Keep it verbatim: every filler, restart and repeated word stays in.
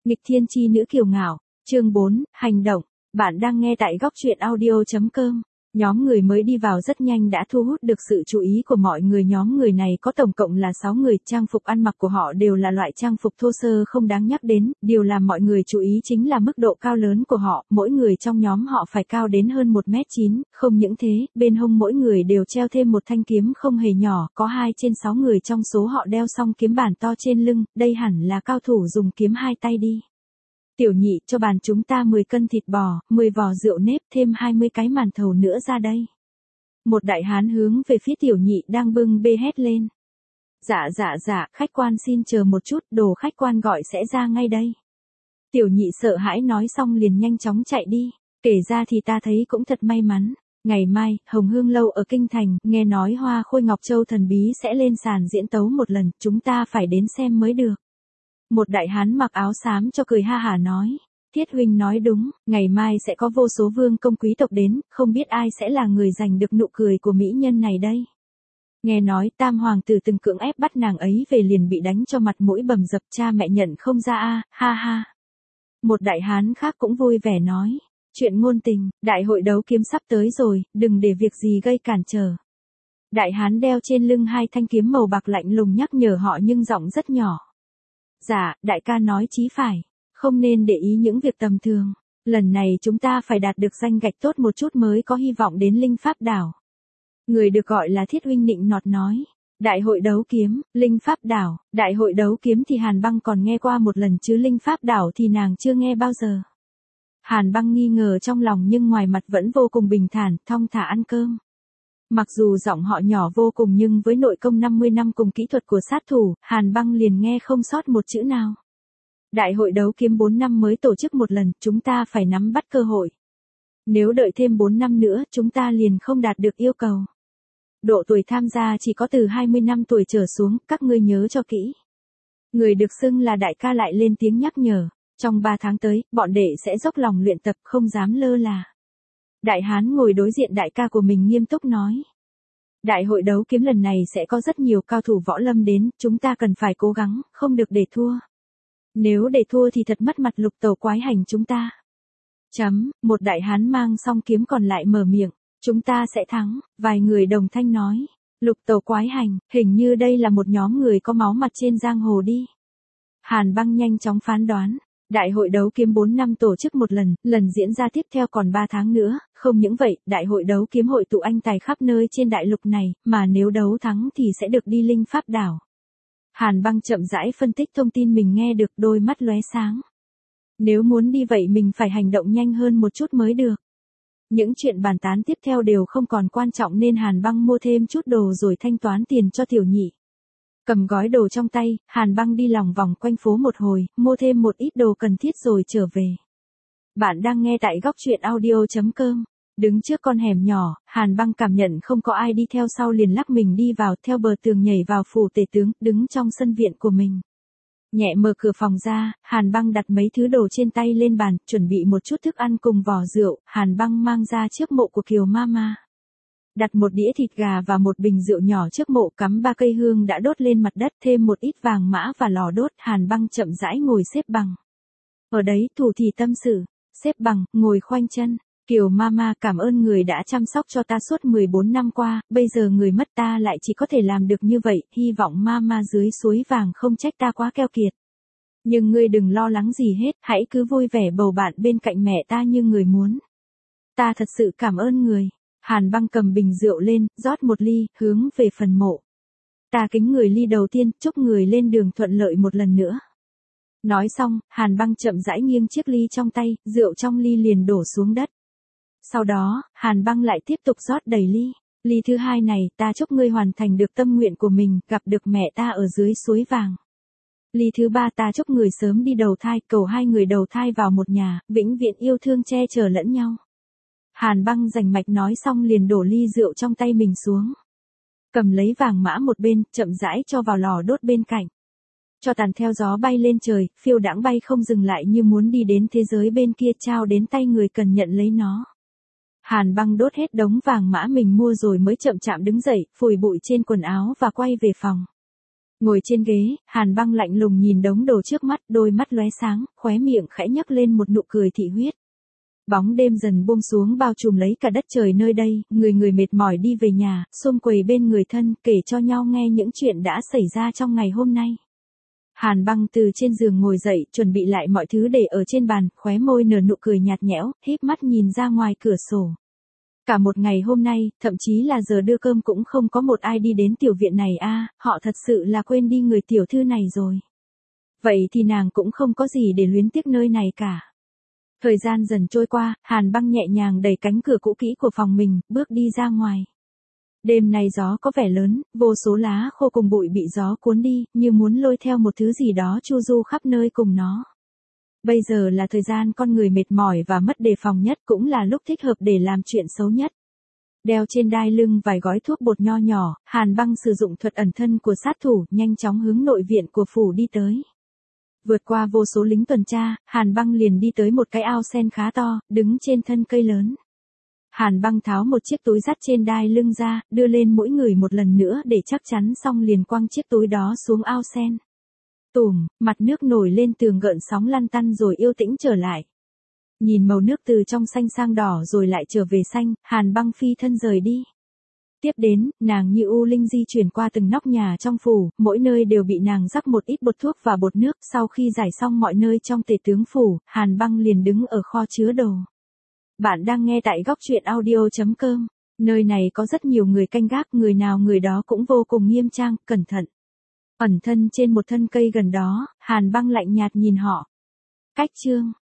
Nghịch thiên chi nữ kiều ngạo, chương bốn, hành động. Bạn đang nghe tại góc truyện audio.com. Nhóm người mới đi vào rất nhanh đã thu hút được sự chú ý của mọi người. Nhóm người này có tổng cộng là sáu người, trang phục ăn mặc của họ đều là loại trang phục thô sơ không đáng nhắc đến, điều làm mọi người chú ý chính là mức độ cao lớn của họ, mỗi người trong nhóm họ phải cao đến hơn một mét chín, không những thế, bên hông mỗi người đều treo thêm một thanh kiếm không hề nhỏ, có hai trên sáu người trong số họ đeo song kiếm bản to trên lưng, đây hẳn là cao thủ dùng kiếm hai tay đi. Tiểu nhị, cho bàn chúng ta mười cân thịt bò, mười vò rượu nếp, thêm hai mươi cái màn thầu nữa ra đây. Một đại hán hướng về phía tiểu nhị đang bưng bê hét lên. Dạ dạ dạ, khách quan xin chờ một chút, đồ khách quan gọi sẽ ra ngay đây. Tiểu nhị sợ hãi nói xong liền nhanh chóng chạy đi. Kể ra thì ta thấy cũng thật may mắn. Ngày mai, Hồng Hương Lâu ở Kinh Thành, nghe nói Hoa Khôi Ngọc Châu thần bí sẽ lên sàn diễn tấu một lần, chúng ta phải đến xem mới được. Một đại hán mặc áo xám cho cười ha hả nói, Thiết huynh nói đúng, ngày mai sẽ có vô số vương công quý tộc đến, không biết ai sẽ là người giành được nụ cười của mỹ nhân này đây. Nghe nói tam hoàng tử từng cưỡng ép bắt nàng ấy về liền bị đánh cho mặt mũi bầm dập, cha mẹ nhận không ra a, ha ha. Một đại hán khác cũng vui vẻ nói, chuyện ngôn tình, đại hội đấu kiếm sắp tới rồi, đừng để việc gì gây cản trở. Đại hán đeo trên lưng hai thanh kiếm màu bạc lạnh lùng nhắc nhở họ nhưng giọng rất nhỏ. Dạ, đại ca nói chí phải, không nên để ý những việc tầm thường, lần này chúng ta phải đạt được danh gạch tốt một chút mới có hy vọng đến Linh Pháp Đảo. Người được gọi là Thiết huynh nịnh nọt nói, đại hội đấu kiếm, Linh Pháp Đảo, đại hội đấu kiếm thì Hàn Băng còn nghe qua một lần chứ Linh Pháp Đảo thì nàng chưa nghe bao giờ. Hàn Băng nghi ngờ trong lòng nhưng ngoài mặt vẫn vô cùng bình thản, thong thả ăn cơm. Mặc dù giọng họ nhỏ vô cùng nhưng với nội công năm mươi năm cùng kỹ thuật của sát thủ, Hàn Băng liền nghe không sót một chữ nào. Đại hội đấu kiếm bốn năm mới tổ chức một lần, chúng ta phải nắm bắt cơ hội. Nếu đợi thêm bốn năm nữa, chúng ta liền không đạt được yêu cầu. Độ tuổi tham gia chỉ có từ hai mươi năm tuổi trở xuống, các ngươi nhớ cho kỹ. Người được xưng là đại ca lại lên tiếng nhắc nhở, trong ba tháng tới, bọn đệ sẽ dốc lòng luyện tập, không dám lơ là. Đại hán ngồi đối diện đại ca của mình nghiêm túc nói. Đại hội đấu kiếm lần này sẽ có rất nhiều cao thủ võ lâm đến, chúng ta cần phải cố gắng, không được để thua. Nếu để thua thì thật mất mặt Lục Tẩu quái hành chúng ta. Chấm, một đại hán mang song kiếm còn lại mở miệng, chúng ta sẽ thắng, vài người đồng thanh nói. Lục Tẩu quái hành, hình như đây là một nhóm người có máu mặt trên giang hồ đi. Hàn Băng nhanh chóng phán đoán. Đại hội đấu kiếm bốn năm tổ chức một lần, lần diễn ra tiếp theo còn ba tháng nữa, không những vậy, đại hội đấu kiếm hội tụ anh tài khắp nơi trên đại lục này, mà nếu đấu thắng thì sẽ được đi Linh Pháp Đảo. Hàn Băng chậm rãi phân tích thông tin mình nghe được, đôi mắt lóe sáng. Nếu muốn đi vậy mình phải hành động nhanh hơn một chút mới được. Những chuyện bàn tán tiếp theo đều không còn quan trọng nên Hàn Băng mua thêm chút đồ rồi thanh toán tiền cho tiểu nhị. Cầm gói đồ trong tay, Hàn Băng đi lòng vòng quanh phố một hồi, mua thêm một ít đồ cần thiết rồi trở về. Bạn đang nghe tại góc truyện audio.com. Đứng trước con hẻm nhỏ, Hàn Băng cảm nhận không có ai đi theo sau liền lắc mình đi vào, theo bờ tường nhảy vào phủ tể tướng, đứng trong sân viện của mình. Nhẹ mở cửa phòng ra, Hàn Băng đặt mấy thứ đồ trên tay lên bàn, chuẩn bị một chút thức ăn cùng vò rượu, Hàn Băng mang ra trước mộ của Kiều Mama. Đặt một đĩa thịt gà và một bình rượu nhỏ trước mộ, cắm ba cây hương đã đốt lên mặt đất, thêm một ít vàng mã và lò đốt, Hàn Băng chậm rãi ngồi xếp bằng. Ở đấy, thủ thì tâm sự, xếp bằng, ngồi khoanh chân. Kiều Mama, cảm ơn người đã chăm sóc cho ta suốt mười bốn năm qua, bây giờ người mất ta lại chỉ có thể làm được như vậy, hy vọng Mama dưới suối vàng không trách ta quá keo kiệt. Nhưng ngươi đừng lo lắng gì hết, hãy cứ vui vẻ bầu bạn bên cạnh mẹ ta như người muốn. Ta thật sự cảm ơn người. Hàn Băng cầm bình rượu lên, rót một ly, hướng về phần mộ. Ta kính người ly đầu tiên, chúc người lên đường thuận lợi một lần nữa. Nói xong, Hàn Băng chậm rãi nghiêng chiếc ly trong tay, rượu trong ly liền đổ xuống đất. Sau đó, Hàn Băng lại tiếp tục rót đầy ly. Ly thứ hai này, ta chúc ngươi hoàn thành được tâm nguyện của mình, gặp được mẹ ta ở dưới suối vàng. Ly thứ ba, ta chúc người sớm đi đầu thai, cầu hai người đầu thai vào một nhà, vĩnh viễn yêu thương che chở lẫn nhau. Hàn Băng rành mạch nói xong liền đổ ly rượu trong tay mình xuống. Cầm lấy vàng mã một bên, chậm rãi cho vào lò đốt bên cạnh. Cho tàn theo gió bay lên trời, phiêu đãng bay không dừng lại như muốn đi đến thế giới bên kia, trao đến tay người cần nhận lấy nó. Hàn Băng đốt hết đống vàng mã mình mua rồi mới chậm chạm đứng dậy, phủi bụi trên quần áo và quay về phòng. Ngồi trên ghế, Hàn Băng lạnh lùng nhìn đống đồ trước mắt, đôi mắt lóe sáng, khóe miệng khẽ nhấc lên một nụ cười thị huyết. Bóng đêm dần buông xuống bao trùm lấy cả đất trời nơi đây, người người mệt mỏi đi về nhà, xôm quầy bên người thân, kể cho nhau nghe những chuyện đã xảy ra trong ngày hôm nay. Hàn Băng từ trên giường ngồi dậy, chuẩn bị lại mọi thứ để ở trên bàn, khóe môi nở nụ cười nhạt nhẽo, híp mắt nhìn ra ngoài cửa sổ. Cả một ngày hôm nay, thậm chí là giờ đưa cơm cũng không có một ai đi đến tiểu viện này a, họ thật sự là quên đi người tiểu thư này rồi. Vậy thì nàng cũng không có gì để luyến tiếc nơi này cả. Thời gian dần trôi qua, Hàn Băng nhẹ nhàng đẩy cánh cửa cũ kỹ của phòng mình, bước đi ra ngoài. Đêm nay gió có vẻ lớn, vô số lá khô cùng bụi bị gió cuốn đi, như muốn lôi theo một thứ gì đó chu du khắp nơi cùng nó. Bây giờ là thời gian con người mệt mỏi và mất đề phòng nhất, cũng là lúc thích hợp để làm chuyện xấu nhất. Đeo trên đai lưng vài gói thuốc bột nho nhỏ, Hàn Băng sử dụng thuật ẩn thân của sát thủ, nhanh chóng hướng nội viện của phủ đi tới. Vượt qua vô số lính tuần tra, Hàn Băng liền đi tới một cái ao sen khá to, đứng trên thân cây lớn. Hàn Băng tháo một chiếc túi dắt trên đai lưng ra, đưa lên mỗi người một lần nữa để chắc chắn xong liền quăng chiếc túi đó xuống ao sen. Tùm, mặt nước nổi lên tường gợn sóng lăn tăn rồi yên tĩnh trở lại. Nhìn màu nước từ trong xanh sang đỏ rồi lại trở về xanh, Hàn Băng phi thân rời đi. Tiếp đến, nàng như u linh di chuyển qua từng nóc nhà trong phủ, mỗi nơi đều bị nàng rắc một ít bột thuốc và bột nước. Sau khi giải xong mọi nơi trong tể tướng phủ, Hàn Băng liền đứng ở kho chứa đồ. Bạn đang nghe tại góc truyện audio chấm com. Nơi này có rất nhiều người canh gác, người nào người đó cũng vô cùng nghiêm trang, cẩn thận. Ẩn thân trên một thân cây gần đó, Hàn Băng lạnh nhạt nhìn họ. Cách chương